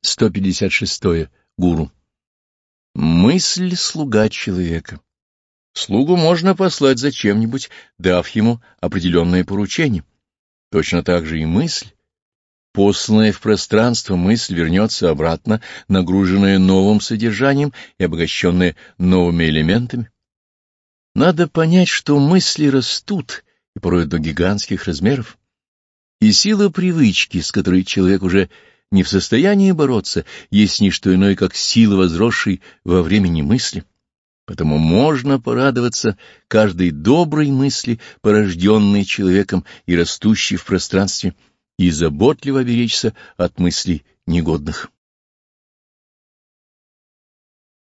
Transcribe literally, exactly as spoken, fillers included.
сто пятьдесят шесть. Гуру. Мысль — слуга человека. Слугу можно послать за чем-нибудь, дав ему определенное поручение. Точно так же и мысль. Посланная в пространство мысль вернется обратно, нагруженная новым содержанием и обогащенная новыми элементами. Надо понять, что мысли растут, и порой до гигантских размеров. И сила привычки, с которой человек уже не в состоянии бороться, есть не что иное, как сила, возросшей во времени мысли. Потому можно порадоваться каждой доброй мысли, порожденной человеком и растущей в пространстве, и заботливо беречься от мыслей негодных.